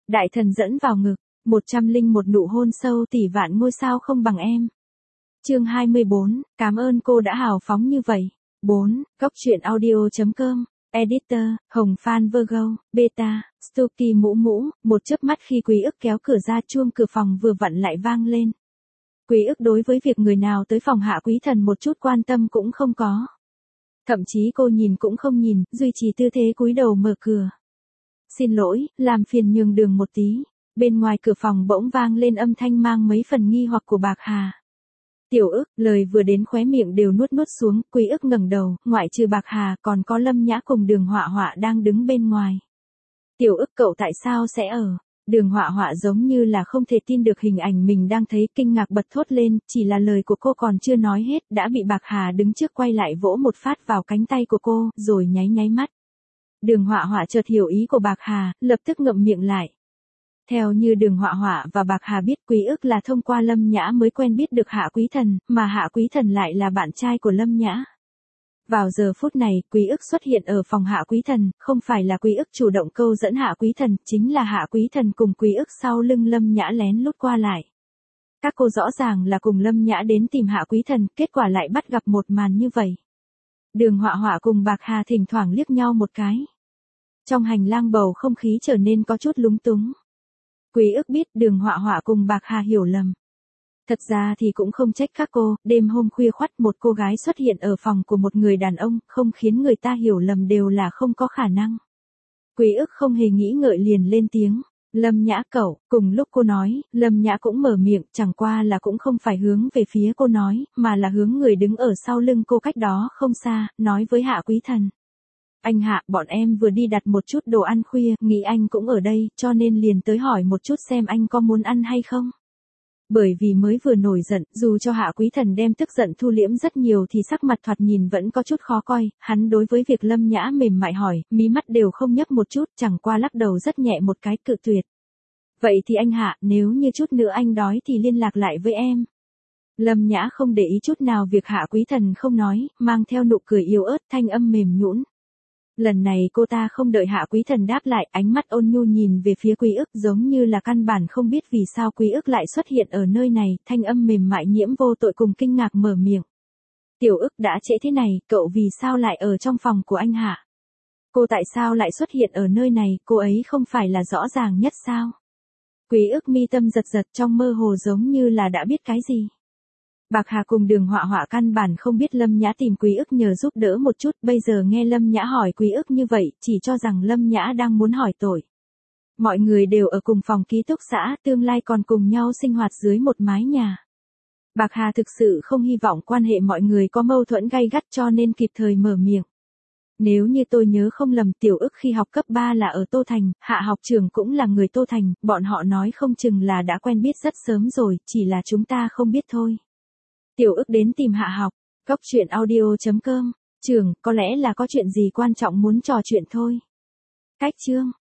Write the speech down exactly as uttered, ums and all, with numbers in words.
Đại thần dẫn vào ngực, một trăm linh một nụ hôn sâu tỷ vạn ngôi sao không bằng em. Chương hai mươi bốn, cảm ơn cô đã hào phóng như vậy. bốn. Góc truyện audio chấm com. Editor, Hồng Phan Virgo, Beta, Stucky mũ mũ, một chớp mắt khi Quý ức kéo cửa ra chuông cửa phòng vừa vặn lại vang lên. Quý ức đối với việc người nào tới phòng Hạ Quý Thần một chút quan tâm cũng không có. Thậm chí cô nhìn cũng không nhìn, duy trì tư thế cúi đầu mở cửa. Xin lỗi, làm phiền nhường đường một tí. Bên ngoài cửa phòng bỗng vang lên âm thanh mang mấy phần nghi hoặc của Bạc Hà. Tiểu ức, lời vừa đến khóe miệng đều nuốt nuốt xuống, Quý ức ngẩng đầu, ngoại trừ Bạc Hà còn có Lâm Nhã cùng Đường Họa Họa đang đứng bên ngoài. Tiểu ức cậu tại sao sẽ ở? Đường Họa Họa giống như là không thể tin được hình ảnh mình đang thấy, kinh ngạc bật thốt lên, chỉ là lời của cô còn chưa nói hết, đã bị Bạc Hà đứng trước quay lại vỗ một phát vào cánh tay của cô, rồi nháy nháy mắt. Đường Họa Họa chợt hiểu ý của Bạc Hà, lập tức ngậm miệng lại. Theo như Đường Họa Họa và Bạc Hà biết, Quý ức là thông qua Lâm Nhã mới quen biết được Hạ Quý Thần, mà Hạ Quý Thần lại là bạn trai của Lâm Nhã. Vào giờ phút này, Quý ức xuất hiện ở phòng Hạ Quý Thần, không phải là Quý ức chủ động câu dẫn Hạ Quý Thần, chính là Hạ Quý Thần cùng Quý ức sau lưng Lâm Nhã lén lút qua lại. Các cô rõ ràng là cùng Lâm Nhã đến tìm Hạ Quý Thần, kết quả lại bắt gặp một màn như vậy. Đường Họa Họa cùng Bạc Hà thỉnh thoảng liếc nhau một cái. Trong hành lang bầu không khí trở nên có chút lúng túng. Quý ức biết Đường Họa Họa cùng Bạc Hà hiểu lầm. Thật ra thì cũng không trách các cô, đêm hôm khuya khoắt một cô gái xuất hiện ở phòng của một người đàn ông, không khiến người ta hiểu lầm đều là không có khả năng. Quý ức không hề nghĩ ngợi liền lên tiếng. Lâm Nhã cậu, cùng lúc cô nói, Lâm Nhã cũng mở miệng, chẳng qua là cũng không phải hướng về phía cô nói, mà là hướng người đứng ở sau lưng cô cách đó không xa, nói với Hạ Quý Thần. Anh Hạ, bọn em vừa đi đặt một chút đồ ăn khuya, nghĩ anh cũng ở đây, cho nên liền tới hỏi một chút xem anh có muốn ăn hay không. Bởi vì mới vừa nổi giận, dù cho Hạ Quý Thần đem tức giận thu liễm rất nhiều thì sắc mặt thoạt nhìn vẫn có chút khó coi, hắn đối với việc Lâm Nhã mềm mại hỏi, mí mắt đều không nhấc một chút, chẳng qua lắc đầu rất nhẹ một cái, cự tuyệt. Vậy thì anh Hạ, nếu như chút nữa anh đói thì liên lạc lại với em. Lâm Nhã không để ý chút nào việc Hạ Quý Thần không nói, mang theo nụ cười yếu ớt, thanh âm mềm nhũn. Lần này cô ta không đợi Hạ Quý Thần đáp lại, ánh mắt ôn nhu nhìn về phía Quý ức giống như là căn bản không biết vì sao Quý ức lại xuất hiện ở nơi này, thanh âm mềm mại nhiễm vô tội cùng kinh ngạc mở miệng. Tiểu ức đã trễ thế này, cậu vì sao lại ở trong phòng của anh Hạ? Cô tại sao lại xuất hiện ở nơi này, cô ấy không phải là rõ ràng nhất sao? Quý ức mi tâm giật giật trong mơ hồ giống như là đã biết cái gì. Bạc Hà cùng Đường Họa Họa căn bản không biết Lâm Nhã tìm Quý ức nhờ giúp đỡ một chút, bây giờ nghe Lâm Nhã hỏi Quý ức như vậy, chỉ cho rằng Lâm Nhã đang muốn hỏi tội. Mọi người đều ở cùng phòng ký túc xá, tương lai còn cùng nhau sinh hoạt dưới một mái nhà. Bạc Hà thực sự không hy vọng quan hệ mọi người có mâu thuẫn gay gắt cho nên kịp thời mở miệng. Nếu như tôi nhớ không lầm, Tiểu ức khi học cấp ba là ở Tô Thành, Hạ học trường cũng là người Tô Thành, bọn họ nói không chừng là đã quen biết rất sớm rồi, chỉ là chúng ta không biết thôi. Tiểu ức đến tìm Hạ học, góc truyện audio chấm com, trường, có lẽ là có chuyện gì quan trọng muốn trò chuyện thôi. Cách chương.